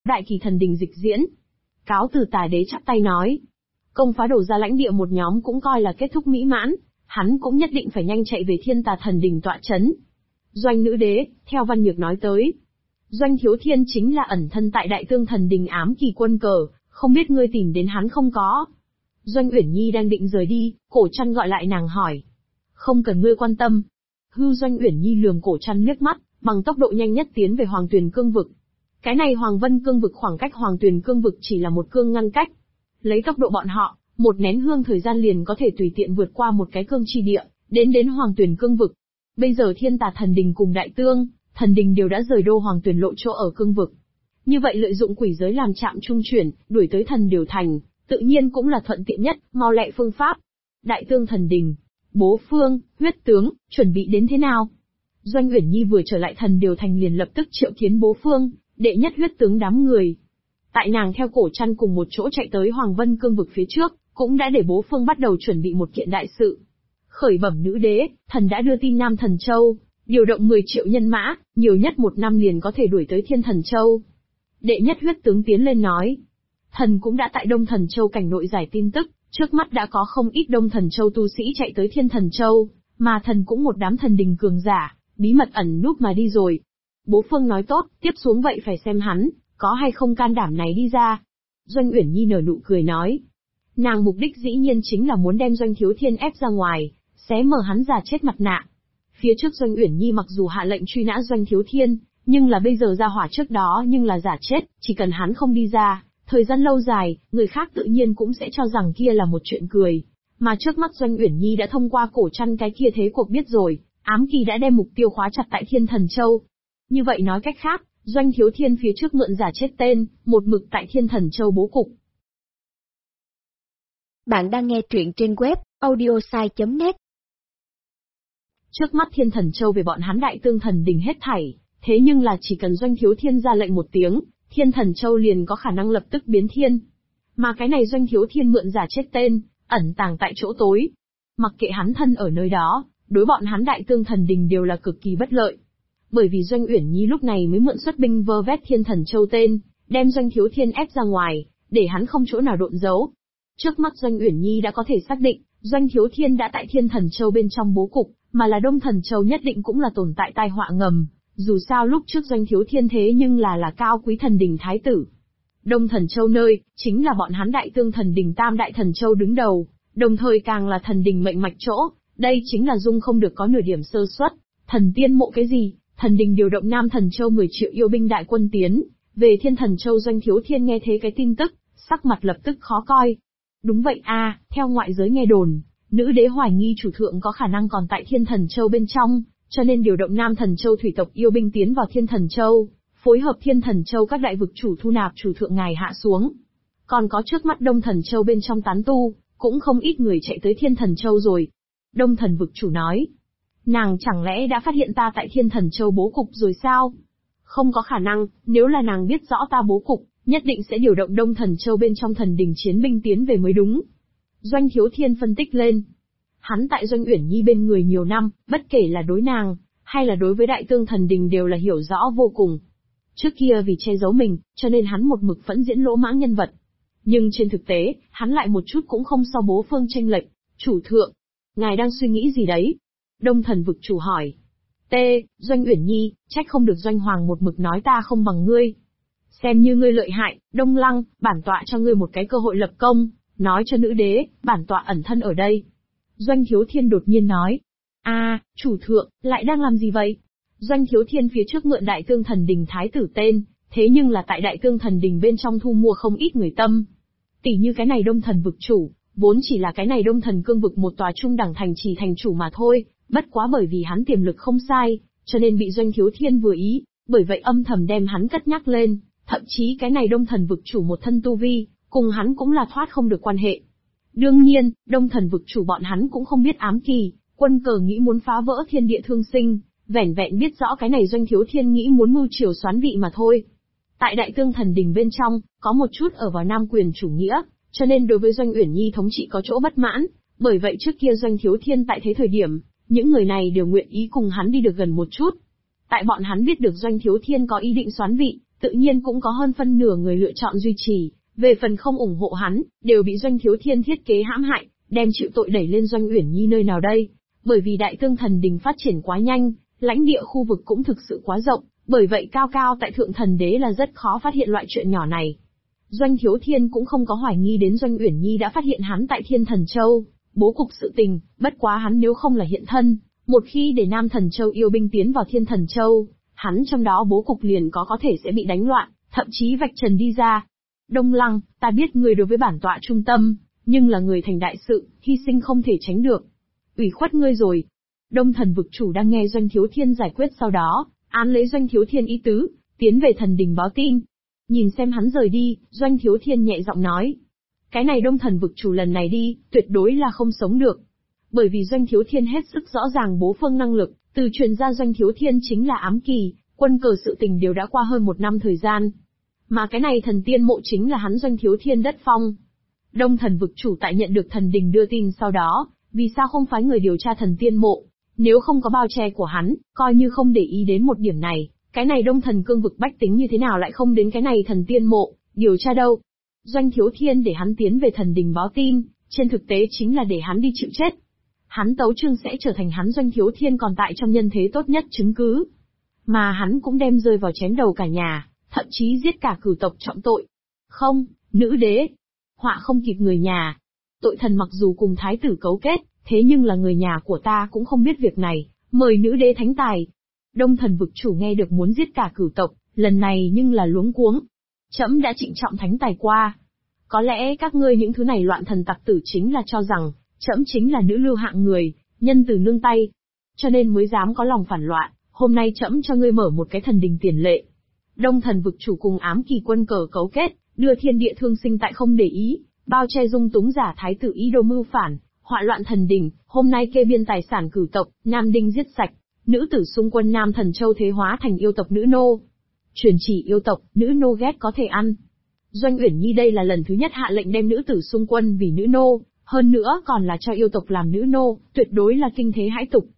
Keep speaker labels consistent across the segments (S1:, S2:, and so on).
S1: đại kỳ thần đình dịch diễn. Cáo từ Tà Đế chắp tay nói. Công phá đổ ra lãnh địa một nhóm cũng coi là kết thúc mỹ mãn, hắn cũng nhất định phải nhanh chạy về Thiên Tà thần đình tọa chấn. Doanh nữ đế, theo Văn Nhược nói tới. Doanh Thiếu Thiên chính là ẩn thân tại Đại Tương thần đình ám kỳ quân cờ, không biết ngươi tìm đến hắn không có. Doanh Uyển Nhi đang định rời đi, Cổ Trăn gọi lại nàng hỏi. Không cần ngươi quan tâm. Doanh Uyển Nhi lườm Cổ Trăn liếc mắt, bằng tốc độ nhanh nhất tiến về Hoàng Tuyền cương vực. Cái này Hoàng Vân cương vực khoảng cách Hoàng Tuyền cương vực chỉ là một cương ngăn cách. Lấy tốc độ bọn họ, một nén hương thời gian liền có thể tùy tiện vượt qua một cái cương chi địa, đến Hoàng Tuyền cương vực. Bây giờ Thiên Tà thần đình cùng Đại Tương thần đình đều đã rời đô Hoàng Tuyền lộ chỗ ở cương vực. Như vậy lợi dụng quỷ giới làm trạm trung chuyển, đuổi tới thần điều thành, tự nhiên cũng là thuận tiện nhất, mau lẹ phương pháp. Đại Tương thần đình, Bố Phương, Huyết tướng, chuẩn bị đến thế nào? Doanh Uyển Nhi vừa trở lại thần điều thành liền lập tức triệu kiến Bố Phương, đệ nhất Huyết tướng đám người. Tại nàng theo Cổ Trăn cùng một chỗ chạy tới Hoàng Vân cương vực phía trước, cũng đã để Bố Phương bắt đầu chuẩn bị một kiện đại sự. Khởi bẩm nữ đế, thần đã đưa tin Nam Thần Châu, điều động 10 triệu nhân mã, nhiều nhất 1 năm liền có thể đuổi tới Thiên Thần Châu. Đệ nhất Huyết tướng tiến lên nói. Thần cũng đã tại Đông Thần Châu cảnh nội giải tin tức, trước mắt đã có không ít Đông Thần Châu tu sĩ chạy tới Thiên Thần Châu, mà thần cũng một đám thần đình cường giả, bí mật ẩn núp mà đi rồi. Bố Phương nói tốt, tiếp xuống vậy phải xem hắn, có hay không can đảm này đi ra. Doanh Uyển Nhi nở nụ cười nói. Nàng mục đích dĩ nhiên chính là muốn đem Doanh Thiếu Thiên ép ra ngoài, xé mở hắn già chết mặt nạ. Phía trước Doanh Uyển Nhi mặc dù hạ lệnh truy nã Doanh Thiếu Thiên, nhưng là bây giờ ra hỏa trước đó nhưng là giả chết, chỉ cần hắn không đi ra, thời gian lâu dài, người khác tự nhiên cũng sẽ cho rằng kia là một chuyện cười. Mà trước mắt Doanh Uyển Nhi đã thông qua Cổ Trăn cái kia thế cuộc biết rồi, ám kỳ đã đem mục tiêu khóa chặt tại Thiên Thần Châu. Như vậy nói cách khác, Doanh Thiếu Thiên phía trước mượn giả chết tên, một mực tại Thiên Thần Châu bố cục.
S2: Bạn đang nghe truyện trên web audiosai.net.
S1: Trước mắt Thiên Thần Châu về bọn hắn Đại Tương thần đình hết thảy, thế nhưng là chỉ cần Doanh Thiếu Thiên ra lệnh một tiếng, Thiên Thần Châu liền có khả năng lập tức biến thiên. Mà cái này Doanh Thiếu Thiên mượn giả chết tên, ẩn tàng tại chỗ tối. Mặc kệ hắn thân ở nơi đó, đối bọn hắn Đại Tương thần đình đều là cực kỳ bất lợi. Bởi vì Doanh Uyển Nhi lúc này mới mượn xuất binh vơ vét Thiên Thần Châu tên, đem Doanh Thiếu Thiên ép ra ngoài, để hắn không chỗ nào độn giấu. Trước mắt Doanh Uyển Nhi đã có thể xác định, Doanh Thiếu Thiên đã tại Thiên Thần Châu bên trong bố cục, mà là Đông Thần Châu nhất định cũng là tồn tại tai họa ngầm. Dù sao lúc trước Doanh Thiếu Thiên thế nhưng là cao quý thần đình thái tử. Đông Thần Châu nơi, chính là bọn hắn Đại Tương thần đình Tam Đại Thần Châu đứng đầu, đồng thời càng là thần đình mệnh mạch chỗ, đây chính là dung không được có nửa điểm sơ suất. Thần tiên mộ cái gì, thần đình điều động Nam Thần Châu 10 triệu yêu binh đại quân tiến về Thiên Thần Châu. Doanh Thiếu Thiên nghe thế cái tin tức, sắc mặt lập tức khó coi. Đúng vậy a, theo ngoại giới nghe đồn, nữ đế hoài nghi chủ thượng có khả năng còn tại Thiên Thần Châu bên trong, cho nên điều động Nam Thần Châu thủy tộc yêu binh tiến vào Thiên Thần Châu, phối hợp Thiên Thần Châu các đại vực chủ thu nạp chủ thượng ngài hạ xuống. Còn có trước mắt Đông Thần Châu bên trong tán tu, cũng không ít người chạy tới Thiên Thần Châu rồi. Đông Thần vực chủ nói, nàng chẳng lẽ đã phát hiện ta tại Thiên Thần Châu bố cục rồi sao? Không có khả năng, nếu là nàng biết rõ ta bố cục, nhất định sẽ điều động Đông Thần Châu bên trong thần đình chiến binh tiến về mới đúng. Doanh Thiếu Thiên phân tích lên. Hắn tại Doanh Uyển Nhi bên người nhiều năm, bất kể là đối nàng, hay là đối với Đại Tương thần đình đều là hiểu rõ vô cùng. Trước kia vì che giấu mình, cho nên hắn một mực phẫn diễn lỗ mãng nhân vật. Nhưng trên thực tế, hắn lại một chút cũng không so Bố Phương chênh lệch. Chủ thượng, ngài đang suy nghĩ gì đấy? Đông Thần vực chủ hỏi. Doanh Uyển Nhi, trách không được Doanh Hoàng một mực nói ta không bằng ngươi. Xem như ngươi lợi hại, Đông Lăng, bản tọa cho ngươi một cái cơ hội lập công, nói cho nữ đế, bản tọa ẩn thân ở đây. Doanh Thiếu Thiên đột nhiên nói. Chủ thượng, lại đang làm gì vậy? Doanh Thiếu Thiên phía trước mượn Đại Tương thần đình thái tử tên, thế nhưng là tại Đại Tương thần đình bên trong thu mua không ít người tâm. Tỷ như cái này Đông Thần vực chủ, vốn chỉ là cái này Đông Thần cương vực một tòa trung đẳng thành trì thành chủ mà thôi, bất quá bởi vì hắn tiềm lực không sai, cho nên bị Doanh Thiếu Thiên vừa ý, bởi vậy âm thầm đem hắn cất nhắc lên, thậm chí cái này Đông Thần vực chủ một thân tu vi, cùng hắn cũng là thoát không được quan hệ. Đương nhiên, Đông Thần vực chủ bọn hắn cũng không biết ám kỳ, quân cờ nghĩ muốn phá vỡ thiên địa thương sinh, vẻn vẹn biết rõ cái này Doanh Thiếu Thiên nghĩ muốn mưu triều soán vị mà thôi. Tại Đại Tương thần đình bên trong, có một chút ở vào nam quyền chủ nghĩa, cho nên đối với Doanh Uyển Nhi thống trị có chỗ bất mãn, bởi vậy trước kia Doanh Thiếu Thiên tại thế thời điểm, những người này đều nguyện ý cùng hắn đi được gần một chút. Tại bọn hắn biết được Doanh Thiếu Thiên có ý định soán vị, tự nhiên cũng có hơn phân nửa người lựa chọn duy trì, về phần không ủng hộ hắn, đều bị Doanh Thiếu Thiên thiết kế hãm hại, đem chịu tội đẩy lên Doanh Uyển Nhi nơi nào đây. Bởi vì Đại Tương Thần Đình phát triển quá nhanh, lãnh địa khu vực cũng thực sự quá rộng, bởi vậy cao cao tại thượng thần đế là rất khó phát hiện loại chuyện nhỏ này. Doanh Thiếu Thiên cũng không có hoài nghi đến Doanh Uyển Nhi đã phát hiện hắn tại Thiên Thần Châu, bố cục sự tình, bất quá hắn nếu không là hiện thân, một khi để Nam Thần Châu yêu binh tiến vào Thiên Thần Châu, hắn trong đó bố cục liền có thể sẽ bị đánh loạn, thậm chí vạch trần đi ra. Đông Lăng, ta biết người đối với bản tọa trung tâm, nhưng là người thành đại sự, hy sinh không thể tránh được. Ủy khuất ngươi rồi. Đông Thần vực chủ đang nghe Doanh Thiếu Thiên giải quyết, sau đó án lấy Doanh Thiếu Thiên ý tứ, tiến về thần đình báo tin. Nhìn xem hắn rời đi, Doanh Thiếu Thiên nhẹ giọng nói. Cái này Đông Thần vực chủ lần này đi, tuyệt đối là không sống được. Bởi vì Doanh Thiếu Thiên hết sức rõ ràng bố phương năng lực, từ truyền ra Doanh Thiếu Thiên chính là ám kỳ, quân cờ sự tình đều đã qua hơn 1 năm thời gian. Mà cái này thần tiên mộ chính là hắn Doanh Thiếu Thiên đất phong. Đông Thần vực chủ tại nhận được thần đình đưa tin sau đó, vì sao không phái người điều tra thần tiên mộ? Nếu không có bao che của hắn, coi như không để ý đến một điểm này, cái này Đông Thần cương vực bách tính như thế nào lại không đến cái này thần tiên mộ, điều tra đâu? Doanh Thiếu Thiên để hắn tiến về thần đình báo tin, trên thực tế chính là để hắn đi chịu chết. Hắn tấu chương sẽ trở thành hắn Doanh Thiếu Thiên còn tại trong nhân thế tốt nhất chứng cứ. Mà hắn cũng đem rơi vào chém đầu cả nhà, thậm chí giết cả cửu tộc trọng tội. Không, nữ đế. Họa không kịp người nhà. Tội thần mặc dù cùng thái tử cấu kết, thế nhưng là người nhà của ta cũng không biết việc này, mời nữ đế thánh tài. Đông Thần vực chủ nghe được muốn giết cả cửu tộc, lần này nhưng là luống cuống. Trẫm đã trịnh trọng thánh tài qua. Có lẽ các ngươi những thứ này loạn thần tặc tử chính là cho rằng, trẫm chính là nữ lưu hạng người, nhân từ nương tay. Cho nên mới dám có lòng phản loạn, hôm nay trẫm cho ngươi mở một cái thần đình tiền lệ. Đông Thần vực chủ cùng ám kỳ quân cờ cấu kết, đưa thiên địa thương sinh tại không để ý, bao che dung túng giả thái tử ý đồ mưu phản, họa loạn thần đình, hôm nay kê biên tài sản cửu tộc, Nam Đinh giết sạch, nữ tử xung quân Nam Thần Châu thế hóa thành yêu tộc nữ nô. Truyền chỉ yêu tộc, nữ nô ghét có thể ăn. Doanh Uyển Nhi đây là lần thứ nhất hạ lệnh đem nữ tử xung quân vì nữ nô, hơn nữa còn là cho yêu tộc làm nữ nô, tuyệt đối là kinh thế hãi tục.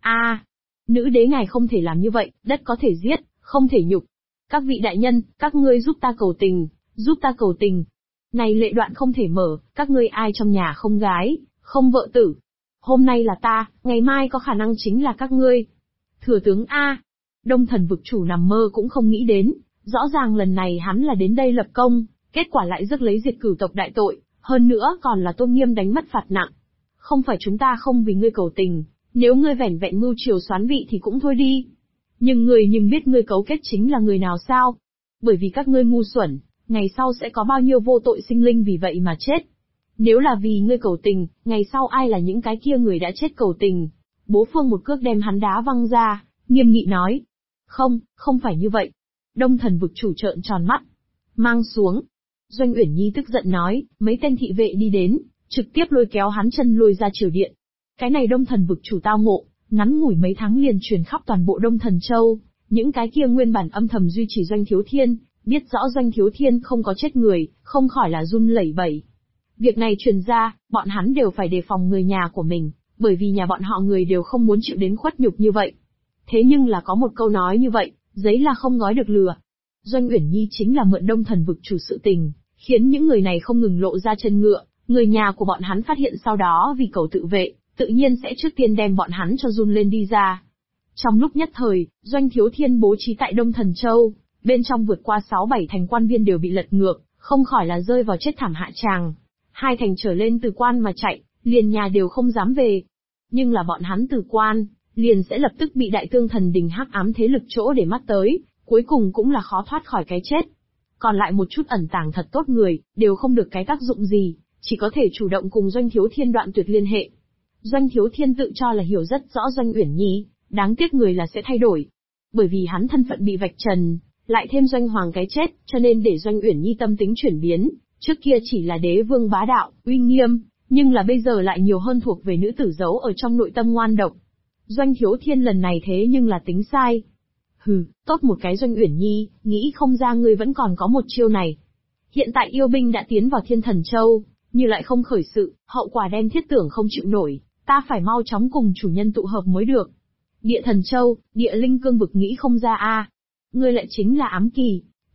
S1: Nữ đế ngài không thể làm như vậy, đất có thể giết, không thể nhục. Các vị đại nhân, các ngươi giúp ta cầu tình, giúp ta cầu tình. Này lệ đoạn không thể mở, các ngươi ai trong nhà không gái, không vợ tử. Hôm nay là ta, ngày mai có khả năng chính là các ngươi. Thừa tướng A. Đông Thần vực chủ nằm mơ cũng không nghĩ đến, rõ ràng lần này hắn là đến đây lập công, kết quả lại rước lấy diệt cửu tộc đại tội, hơn nữa còn là tôn nghiêm đánh mất phạt nặng. Không phải chúng ta không vì ngươi cầu tình, nếu ngươi vẻn vẹn mưu triều soán vị thì cũng thôi đi. Nhưng biết ngươi cấu kết chính là người nào sao? Bởi vì các ngươi ngu xuẩn, ngày sau sẽ có bao nhiêu vô tội sinh linh vì vậy mà chết. Nếu là vì ngươi cầu tình, ngày sau ai là những cái kia người đã chết cầu tình? Bố Phương một cước đem hắn đá văng ra, nghiêm nghị nói. Không phải như vậy. Đông Thần vực chủ trợn tròn mắt. Mang xuống. Doanh Uyển Nhi tức giận nói, mấy tên thị vệ đi đến, trực tiếp lôi kéo hắn chân lùi ra triều điện. Cái này Đông Thần vực chủ tao ngộ, ngắn ngủi mấy tháng liền truyền khắp toàn bộ Đông Thần Châu, những cái kia nguyên bản âm thầm duy trì Doanh Thiếu Thiên, biết rõ Doanh Thiếu Thiên không có chết người, không khỏi là run lẩy bẩy. Việc này truyền ra, bọn hắn đều phải đề phòng người nhà của mình, bởi vì nhà bọn họ người đều không muốn chịu đến khuất nhục như vậy. Thế nhưng là có một câu nói như vậy, giấy là không gói được lừa. Doanh Uyển Nhi chính là mượn Đông Thần vực chủ sự tình, khiến những người này không ngừng lộ ra chân ngựa, người nhà của bọn hắn phát hiện sau đó vì cầu tự vệ, tự nhiên sẽ trước tiên đem bọn hắn cho run lên đi ra. Trong lúc nhất thời, Doanh Thiếu Thiên bố trí tại Đông Thần Châu, bên trong vượt qua 6-7 thành quan viên đều bị lật ngược, không khỏi là rơi vào chết thảm hạ tràng. 2 thành trở lên từ quan mà chạy, liền nhà đều không dám về. Nhưng là bọn hắn từ quan, liền sẽ lập tức bị Đại Tương Thần Đình hắc ám thế lực chỗ để mắt tới, cuối cùng cũng là khó thoát khỏi cái chết. Còn lại một chút ẩn tàng thật tốt người, đều không được cái tác dụng gì, chỉ có thể chủ động cùng Doanh Thiếu Thiên đoạn tuyệt liên hệ. Doanh Thiếu Thiên tự cho là hiểu rất rõ Doanh Uyển Nhi, đáng tiếc người là sẽ thay đổi. Bởi vì hắn thân phận bị vạch trần, lại thêm Doanh Hoàng cái chết, cho nên để Doanh Uyển Nhi tâm tính chuyển biến, trước kia chỉ là đế vương bá đạo, uy nghiêm, nhưng là bây giờ lại nhiều hơn thuộc về nữ tử giấu ở trong nội tâm ngoan độc. Doanh Thiếu Thiên lần này thế nhưng là tính sai. Hừ, tốt một cái Doanh Uyển Nhi, nghĩ không ra ngươi vẫn còn có một chiêu này. Hiện tại yêu binh đã tiến vào Thiên Thần Châu, như lại không khởi sự, hậu quả đem thiết tưởng không chịu nổi, ta phải mau chóng cùng chủ nhân tụ hợp mới được. Địa Thần Châu, địa linh cương vực nghĩ không ra a, ngươi lại chính là ám kỳ,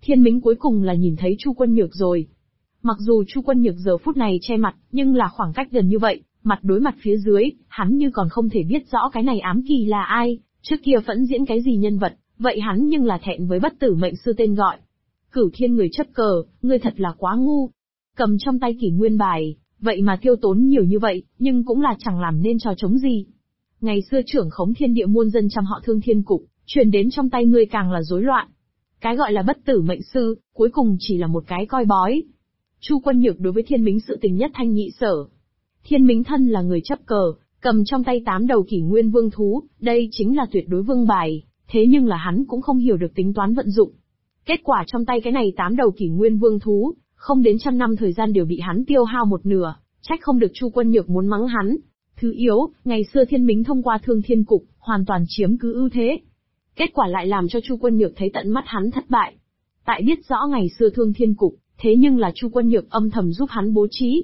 S1: Thiên Mính cuối cùng là nhìn thấy Chu Quân Nhược rồi. Mặc dù Chu Quân Nhược giờ phút này che mặt, nhưng là khoảng cách gần như vậy, mặt đối mặt phía dưới, hắn như còn không thể biết rõ cái này ám kỳ là ai, trước kia phẫn diễn cái gì nhân vật, vậy hắn nhưng là thẹn với bất tử mệnh sư tên gọi. Cửu Thiên người chấp cờ, ngươi thật là quá ngu. Cầm trong tay kỷ nguyên bài, vậy mà tiêu tốn nhiều như vậy, nhưng cũng là chẳng làm nên trò chống gì. Ngày xưa trưởng khống thiên địa muôn dân trăm họ Thương Thiên Cục, truyền đến trong tay ngươi càng là rối loạn. Cái gọi là bất tử mệnh sư, cuối cùng chỉ là một cái coi bói. Chu Quân Nhược đối với Thiên Mính sự tình nhất thanh nhị sở. Thiên Mính thân là người chấp cờ, cầm trong tay 8 đầu kỷ nguyên vương thú, đây chính là tuyệt đối vương bài, thế nhưng là hắn cũng không hiểu được tính toán vận dụng. Kết quả trong tay cái này 8 đầu kỷ nguyên vương thú, không đến 100 năm thời gian đều bị hắn tiêu hao một nửa, trách không được Chu Quân Nhược muốn mắng hắn. Thứ yếu, ngày xưa Thiên Mính thông qua Thương Thiên Cục, hoàn toàn chiếm cứ ưu thế. Kết quả lại làm cho Chu Quân Nhược thấy tận mắt hắn thất bại. Tại biết rõ ngày xưa Thương Thiên Cục, thế nhưng là Chu Quân Nhược âm thầm giúp hắn bố trí.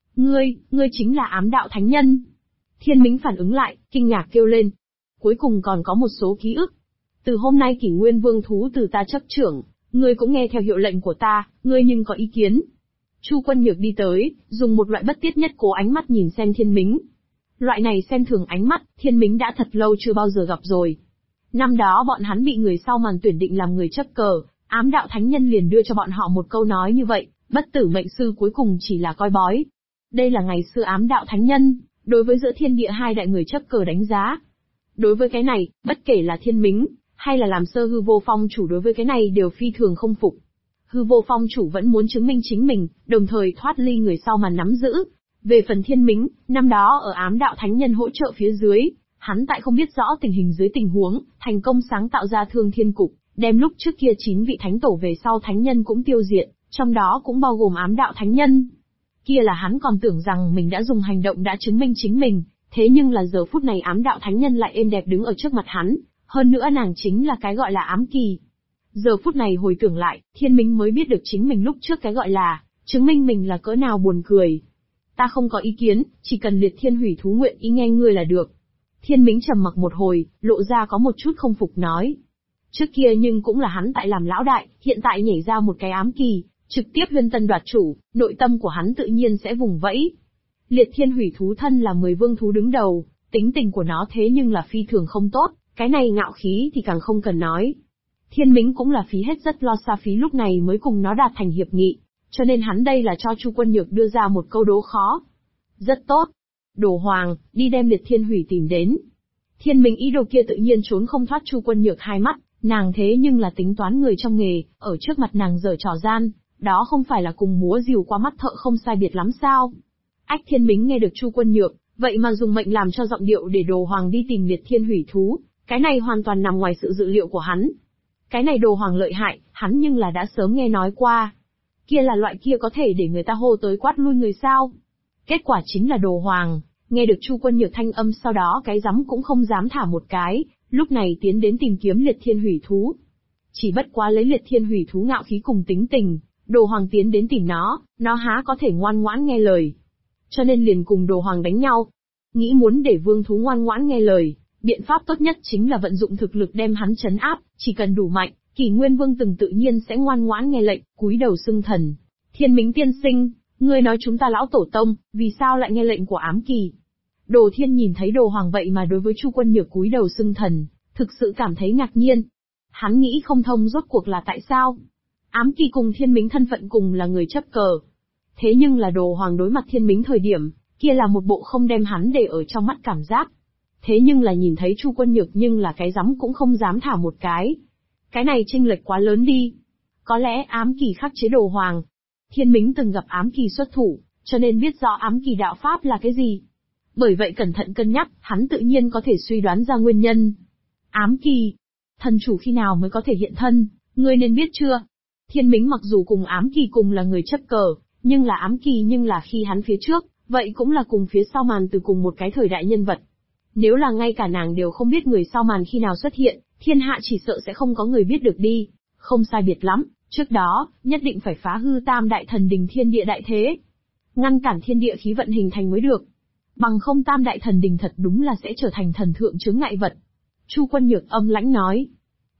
S1: Ngươi chính là ám đạo thánh nhân. Thiên Mính phản ứng lại, kinh ngạc kêu lên. Cuối cùng còn có một số ký ức. Từ hôm nay kỷ nguyên vương thú từ ta chấp trưởng, ngươi cũng nghe theo hiệu lệnh của ta, ngươi nhưng có ý kiến. Chu Quân Nhược đi tới, dùng một loại bất tiết nhất cố ánh mắt nhìn xem Thiên Mính. Loại này xem thường ánh mắt, Thiên Mính đã thật lâu chưa bao giờ gặp rồi. Năm đó bọn hắn bị người sau màn tuyển định làm người chấp cờ, ám đạo thánh nhân liền đưa cho bọn họ một câu nói như vậy, bất tử mệnh sư cuối cùng chỉ là coi bói. Đây là ngày xưa ám đạo thánh nhân, đối với giữa thiên địa hai đại người chấp cờ đánh giá. Đối với cái này, bất kể là Thiên Mính, hay là làm sơ hư vô phong chủ đối với cái này đều phi thường không phục. Hư vô phong chủ vẫn muốn chứng minh chính mình, đồng thời thoát ly người sau màn nắm giữ. Về phần Thiên Mính, năm đó ở ám đạo thánh nhân hỗ trợ phía dưới, hắn tại không biết rõ tình hình dưới tình huống, thành công sáng tạo ra Thương Thiên Cục, đem lúc trước kia 9 vị thánh tổ về sau thánh nhân cũng tiêu diệt, trong đó cũng bao gồm ám đạo thánh nhân. Kia là hắn còn tưởng rằng mình đã dùng hành động đã chứng minh chính mình, thế nhưng là giờ phút này ám đạo thánh nhân lại êm đẹp đứng ở trước mặt hắn, hơn nữa nàng chính là cái gọi là ám kỳ. Giờ phút này hồi tưởng lại, Thiên Mính mới biết được chính mình lúc trước cái gọi là, chứng minh mình là cỡ nào buồn cười. Ta không có ý kiến, chỉ cần Liệt Thiên Hủy Thú nguyện ý nghe ngươi là được. Thiên Mính trầm mặc một hồi, lộ ra có một chút không phục nói. Trước kia nhưng cũng là hắn tại làm lão đại, hiện tại nhảy ra một cái ám kỳ, trực tiếp huyên tân đoạt chủ, nội tâm của hắn tự nhiên sẽ vùng vẫy. Liệt Thiên Hủy Thú thân là 10 vương thú đứng đầu, tính tình của nó thế nhưng là phi thường không tốt, cái này ngạo khí thì càng không cần nói. Thiên Mính cũng là phí hết rất lo xa phí lúc này mới cùng nó đạt thành hiệp nghị, cho nên hắn đây là cho Chu Quân Nhược đưa ra một câu đố khó. Rất tốt. Đồ Hoàng, đi đem Liệt Thiên Hủy tìm đến. Thiên Mính ý đồ kia tự nhiên trốn không thoát Chu Quân Nhược hai mắt, nàng thế nhưng là tính toán người trong nghề, ở trước mặt nàng giở trò gian, đó không phải là cùng múa rìu qua mắt thợ không sai biệt lắm sao? Ách Thiên Mính nghe được Chu Quân Nhược, vậy mà dùng mệnh làm cho giọng điệu để Đồ Hoàng đi tìm Liệt Thiên Hủy Thú, cái này hoàn toàn nằm ngoài sự dự liệu của hắn. Cái này Đồ Hoàng lợi hại, hắn nhưng là đã sớm nghe nói qua. Kia là loại kia có thể để người ta hô tới quát lui người sao? Kết quả chính là Đồ Hoàng, nghe được Chu Quân Nhược thanh âm sau đó cái rắm cũng không dám thả một cái, lúc này tiến đến tìm kiếm Liệt Thiên Hủy Thú. Chỉ bất quá lấy Liệt Thiên Hủy Thú ngạo khí cùng tính tình, Đồ Hoàng tiến đến tìm nó há có thể ngoan ngoãn nghe lời. Cho nên liền cùng Đồ Hoàng đánh nhau. Nghĩ muốn để vương thú ngoan ngoãn nghe lời, biện pháp tốt nhất chính là vận dụng thực lực đem hắn trấn áp, chỉ cần đủ mạnh, Kỷ Nguyên Vương từng tự nhiên sẽ ngoan ngoãn nghe lệnh, cúi đầu xưng thần. Thiên Mính tiên sinh, ngươi nói chúng ta lão tổ tông, vì sao lại nghe lệnh của ám kỳ? Đồ Thiên nhìn thấy Đồ Hoàng vậy mà đối với Chu Quân Nhược cúi đầu xưng thần, thực sự cảm thấy ngạc nhiên. Hắn nghĩ không thông rốt cuộc là tại sao? Ám kỳ cùng Thiên Mính thân phận cùng là người chấp cờ. Thế nhưng là Đồ Hoàng đối mặt Thiên Mính thời điểm, kia là một bộ không đem hắn để ở trong mắt cảm giác. Thế nhưng là nhìn thấy Chu Quân Nhược nhưng là cái rắm cũng không dám thả một cái. Cái này chênh lệch quá lớn đi. Có lẽ ám kỳ khắc chế Đồ Hoàng. Thiên Mính từng gặp ám kỳ xuất thủ, cho nên biết rõ ám kỳ đạo pháp là cái gì. Bởi vậy cẩn thận cân nhắc, hắn tự nhiên có thể suy đoán ra nguyên nhân. Ám kỳ, thần chủ khi nào mới có thể hiện thân, ngươi nên biết chưa? Thiên Mính mặc dù cùng ám kỳ cùng là người chấp cờ, nhưng là ám kỳ nhưng là khi hắn phía trước, vậy cũng là cùng phía sau màn từ cùng một cái thời đại nhân vật. Nếu là ngay cả nàng đều không biết người sau màn khi nào xuất hiện, thiên hạ chỉ sợ sẽ không có người biết được đi. Không sai biệt lắm, trước đó, nhất định phải phá hư tam đại thần đình thiên địa đại thế. Ngăn cản thiên địa khí vận hình thành mới được. Bằng không tam đại thần đình thật đúng là sẽ trở thành thần thượng chướng ngại vật. Chu Quân Nhược âm lãnh nói.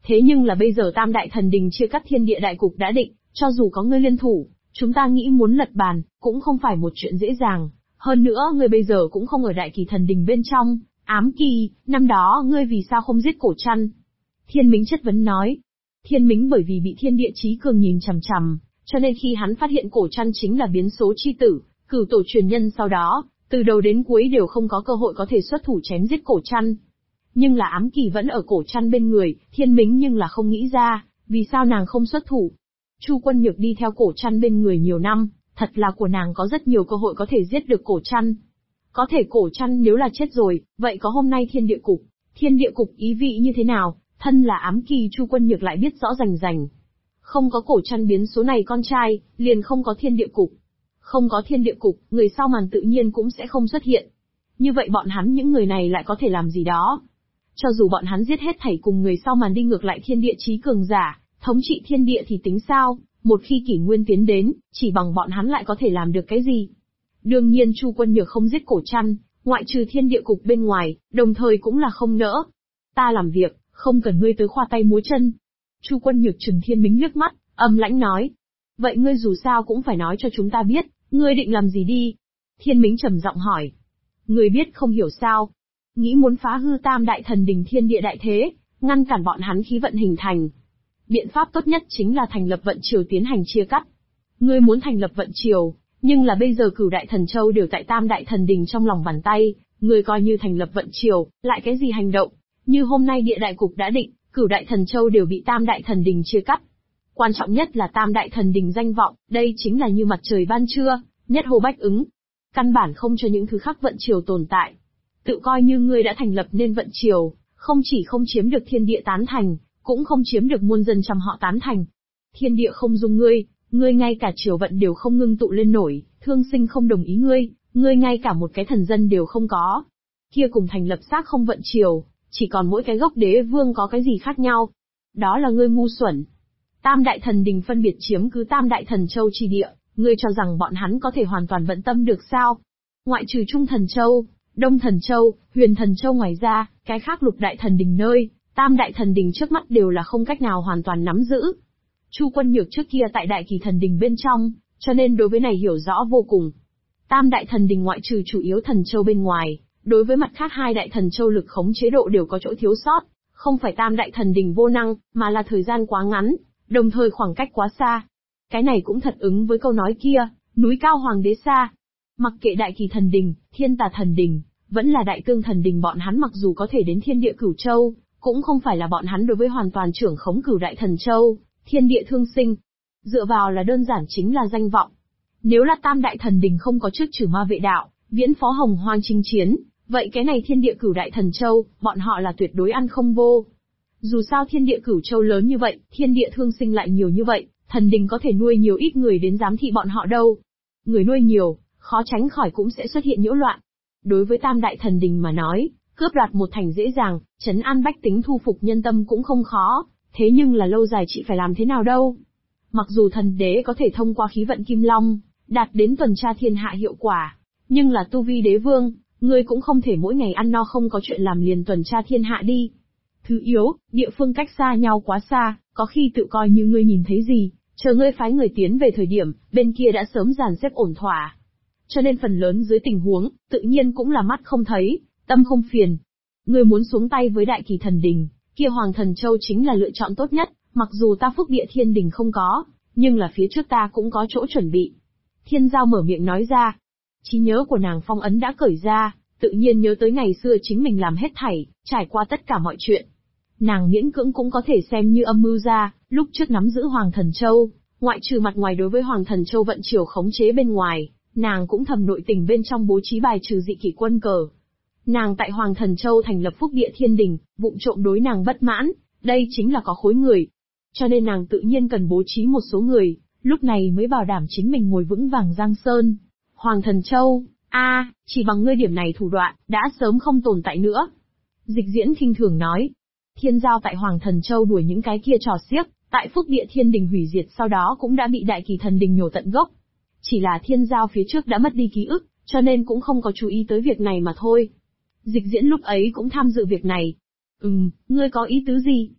S1: Thế nhưng là bây giờ Tam Đại Thần Đình chia cắt thiên địa đại cục đã định, cho dù có ngươi liên thủ, chúng ta nghĩ muốn lật bàn, cũng không phải một chuyện dễ dàng. Hơn nữa ngươi bây giờ cũng không ở Đại Kỳ Thần Đình bên trong. Ám Kỳ, năm đó ngươi vì sao không giết Cổ Trăn? Thiên Mính chất vấn nói. Thiên Mính bởi vì bị thiên địa chí cường nhìn chằm chằm, cho nên khi hắn phát hiện Cổ Trăn chính là biến số chi tử, cửu tổ truyền nhân sau đó, từ đầu đến cuối đều không có cơ hội có thể xuất thủ chém giết Cổ Trăn. Nhưng là Ám Kỳ vẫn ở Cổ Trăn bên người, Thiên Mính nhưng là không nghĩ ra, vì sao nàng không xuất thủ. Chu Quân Nhược đi theo Cổ Trăn bên người nhiều năm, thật là của nàng có rất nhiều cơ hội có thể giết được Cổ Trăn. Có thể Cổ Trăn nếu là chết rồi, vậy có hôm nay thiên địa cục. Thiên địa cục ý vị như thế nào, thân là Ám Kỳ Chu Quân Nhược lại biết rõ rành rành. Không có Cổ Trăn biến số này con trai, liền không có thiên địa cục. Không có thiên địa cục, người sau màn tự nhiên cũng sẽ không xuất hiện. Như vậy bọn hắn những người này lại có thể làm gì đó? Cho dù bọn hắn giết hết thảy cùng người sau màn đi ngược lại thiên địa chí cường giả, thống trị thiên địa thì tính sao, một khi kỷ nguyên tiến đến, chỉ bằng bọn hắn lại có thể làm được cái gì? Đương nhiên Chu Quân Nhược không giết Cổ Trăn, ngoại trừ thiên địa cục bên ngoài, đồng thời cũng là không nỡ. Ta làm việc, không cần ngươi tới khoa tay múa chân. Chu Quân Nhược trừng Thiên Mính liếc mắt, âm lãnh nói. Vậy ngươi dù sao cũng phải nói cho chúng ta biết, ngươi định làm gì đi? Thiên Mính trầm giọng hỏi. Ngươi biết không hiểu sao? Nghĩ muốn phá hư Tam Đại Thần Đình thiên địa đại thế, ngăn cản bọn hắn khí vận hình thành. Biện pháp tốt nhất chính là thành lập vận triều tiến hành chia cắt. Ngươi muốn thành lập vận triều, nhưng là bây giờ Cửu Đại Thần Châu đều tại Tam Đại Thần Đình trong lòng bàn tay, ngươi coi như thành lập vận triều, lại cái gì hành động? Như hôm nay địa đại cục đã định, Cửu Đại Thần Châu đều bị Tam Đại Thần Đình chia cắt. Quan trọng nhất là Tam Đại Thần Đình danh vọng, đây chính là như mặt trời ban trưa, nhất hồ bách ứng. Căn bản không cho những thứ khác vận triều tồn tại. Tự coi như ngươi đã thành lập nên vận triều, không chỉ không chiếm được thiên địa tán thành, cũng không chiếm được muôn dân trăm họ tán thành. Thiên địa không dung ngươi ngay cả triều vận đều không ngưng tụ lên nổi, thương sinh không đồng ý ngươi ngay cả một cái thần dân đều không có. Kia cùng thành lập xác không vận triều, chỉ còn mỗi cái gốc đế vương có cái gì khác nhau. Đó là ngươi ngu xuẩn. Tam Đại Thần Đình phân biệt chiếm cứ Tam Đại Thần Châu chi địa, ngươi cho rằng bọn hắn có thể hoàn toàn bận tâm được sao? Ngoại trừ Trung Thần Châu, Đông Thần Châu, Huyền Thần Châu ngoài ra, cái khác Lục Đại Thần Đình nơi, Tam Đại Thần Đình trước mắt đều là không cách nào hoàn toàn nắm giữ. Chu Quân Nhược trước kia tại Đại Kỳ Thần Đình bên trong, cho nên đối với này hiểu rõ vô cùng. Tam Đại Thần Đình ngoại trừ chủ yếu Thần Châu bên ngoài, đối với mặt khác hai Đại Thần Châu lực khống chế độ đều có chỗ thiếu sót, không phải Tam Đại Thần Đình vô năng, mà là thời gian quá ngắn, đồng thời khoảng cách quá xa. Cái này cũng thật ứng với câu nói kia, núi cao hoàng đế xa. Mặc kệ Đại Kỳ Thần Đình, Thiên Tà Thần Đình, vẫn là Đại Tương Thần Đình bọn hắn mặc dù có thể đến thiên địa Cửu Châu, cũng không phải là bọn hắn đối với hoàn toàn trưởng khống Cửu Đại Thần Châu, thiên địa thương sinh. Dựa vào là đơn giản chính là danh vọng. Nếu là Tam Đại Thần Đình không có trước trừ ma vệ đạo, viễn phó hồng hoang chinh chiến, vậy cái này thiên địa Cửu Đại Thần Châu, bọn họ là tuyệt đối ăn không vô. Dù sao thiên địa Cửu Châu lớn như vậy, thiên địa thương sinh lại nhiều như vậy, thần đình có thể nuôi nhiều ít người đến giám thị bọn họ đâu. Người nuôi nhiều, khó tránh khỏi cũng sẽ xuất hiện nhiễu loạn. Đối với Tam Đại Thần Đình mà nói, cướp đoạt một thành dễ dàng, trấn an bách tính thu phục nhân tâm cũng không khó, thế nhưng là lâu dài chị phải làm thế nào đâu. Mặc dù thần đế có thể thông qua khí vận Kim Long, đạt đến tuần tra thiên hạ hiệu quả, nhưng là tu vi đế vương, ngươi cũng không thể mỗi ngày ăn no không có chuyện làm liền tuần tra thiên hạ đi. Thứ yếu, địa phương cách xa nhau quá xa, có khi tự coi như ngươi nhìn thấy gì, chờ ngươi phái người tiến về thời điểm, bên kia đã sớm dàn xếp ổn thỏa. Cho nên phần lớn dưới tình huống, tự nhiên cũng là mắt không thấy, tâm không phiền. Ngươi muốn xuống tay với Đại Kỳ Thần Đình, kia Hoàng Thần Châu chính là lựa chọn tốt nhất, mặc dù ta Phúc Địa Thiên Đình không có, nhưng là phía trước ta cũng có chỗ chuẩn bị. Thiên Giao mở miệng nói ra. Trí nhớ của nàng phong ấn đã cởi ra, tự nhiên nhớ tới ngày xưa chính mình làm hết thảy, trải qua tất cả mọi chuyện. Nàng miễn cưỡng cũng có thể xem như âm mưu ra, lúc trước nắm giữ Hoàng Thần Châu, ngoại trừ mặt ngoài đối với Hoàng Thần Châu vận chiều khống chế bên ngoài, nàng cũng thầm nội tình bên trong bố trí bài trừ dị kỷ quân cờ. Nàng tại Hoàng Thần Châu thành lập Phúc Địa Thiên Đình, vụng trộm đối nàng bất mãn, đây chính là có khối người. Cho nên nàng tự nhiên cần bố trí một số người, lúc này mới bảo đảm chính mình ngồi vững vàng Giang Sơn. Hoàng Thần Châu, chỉ bằng ngươi điểm này thủ đoạn, đã sớm không tồn tại nữa. Dịch Diễn khinh thường nói. Thiên Giao tại Hoàng Thần Châu đuổi những cái kia trò xiếc, tại Phúc Địa Thiên Đình hủy diệt sau đó cũng đã bị Đại Kỳ Thần Đình nhổ tận gốc. Chỉ là Thiên Giao phía trước đã mất đi ký ức, cho nên cũng không có chú ý tới việc này mà thôi. Dịch Diễn lúc ấy cũng tham dự việc này. Ngươi có ý tứ gì?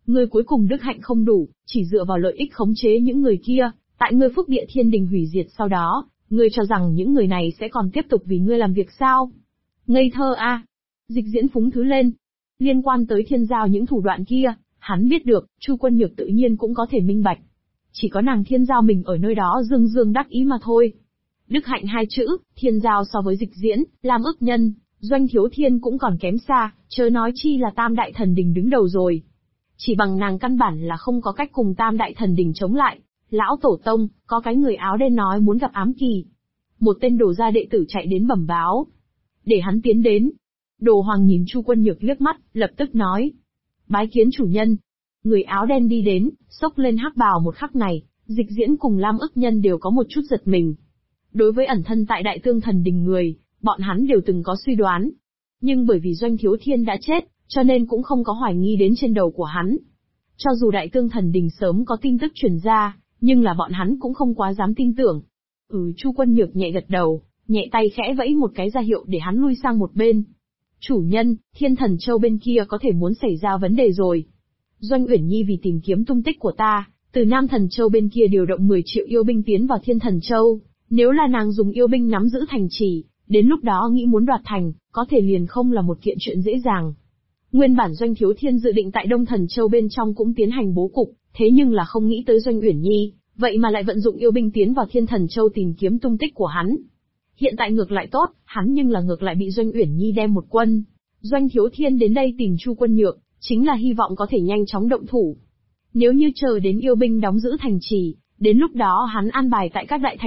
S1: Ngươi cuối cùng đức hạnh không đủ, chỉ dựa vào lợi ích khống chế những người kia, tại ngươi phúc địa thiên đình hủy diệt sau đó, ngươi cho rằng những người này sẽ còn tiếp tục vì ngươi làm việc sao? Ngây thơ a! Dịch Diễn phúng thứ lên. Liên quan tới thiên giao những thủ đoạn kia, hắn biết được, Chu Quân Nhược tự nhiên cũng có thể minh bạch. Chỉ có nàng thiên giao mình ở nơi đó dương dương đắc ý mà thôi. Đức hạnh hai chữ, thiên giao so với Dịch Diễn, Lam Ức Nhân, Doanh Thiếu Thiên cũng còn kém xa, chớ nói chi là Tam Đại Thần Đình đứng đầu rồi. Chỉ bằng nàng căn bản là không có cách cùng Tam Đại Thần Đình chống lại. Lão Tổ Tông, có cái người áo đen nói muốn gặp Ám Kỳ. Một tên đồ gia đệ tử chạy đến bẩm báo. Để hắn tiến đến. Đồ Hoàng nhìn Chu Quân Nhược liếc mắt, lập tức nói. Bái kiến chủ nhân. Người áo đen đi đến, xốc lên hắc bào một khắc này, Dịch Diễn cùng Lam Ức Nhân đều có một chút giật mình. Đối với ẩn thân tại Đại Tương Thần Đình người, bọn hắn đều từng có suy đoán. Nhưng bởi vì Doanh Thiếu Thiên đã chết, cho nên cũng không có hoài nghi đến trên đầu của hắn. Cho dù Đại Tương Thần Đình sớm có tin tức truyền ra, nhưng là bọn hắn cũng không quá dám tin tưởng. Chu Quân Nhược nhẹ gật đầu, nhẹ tay khẽ vẫy một cái ra hiệu để hắn lui sang một bên. Chủ nhân, Thiên Thần Châu bên kia có thể muốn xảy ra vấn đề rồi. Doanh Uyển Nhi vì tìm kiếm tung tích của ta, từ Nam Thần Châu bên kia điều động 10 triệu yêu binh tiến vào Thiên Thần Châu. Nếu là nàng dùng yêu binh nắm giữ thành trì, đến lúc đó nghĩ muốn đoạt thành, có thể liền không là một kiện chuyện dễ dàng. Nguyên bản Doanh Thiếu Thiên dự định tại Đông Thần Châu bên trong cũng tiến hành bố cục, thế nhưng là không nghĩ tới Doanh Uyển Nhi, vậy mà lại vận dụng yêu binh tiến vào Thiên Thần Châu tìm kiếm tung tích của hắn. Hiện tại ngược lại tốt, hắn nhưng là ngược lại bị Doanh Uyển Nhi đem một quân. Doanh Thiếu Thiên đến đây tìm Chu Quân Nhược, chính là hy vọng có thể nhanh chóng động thủ. Nếu như chờ đến yêu binh đóng giữ thành trì, đến lúc đó hắn an bài tại các đại thành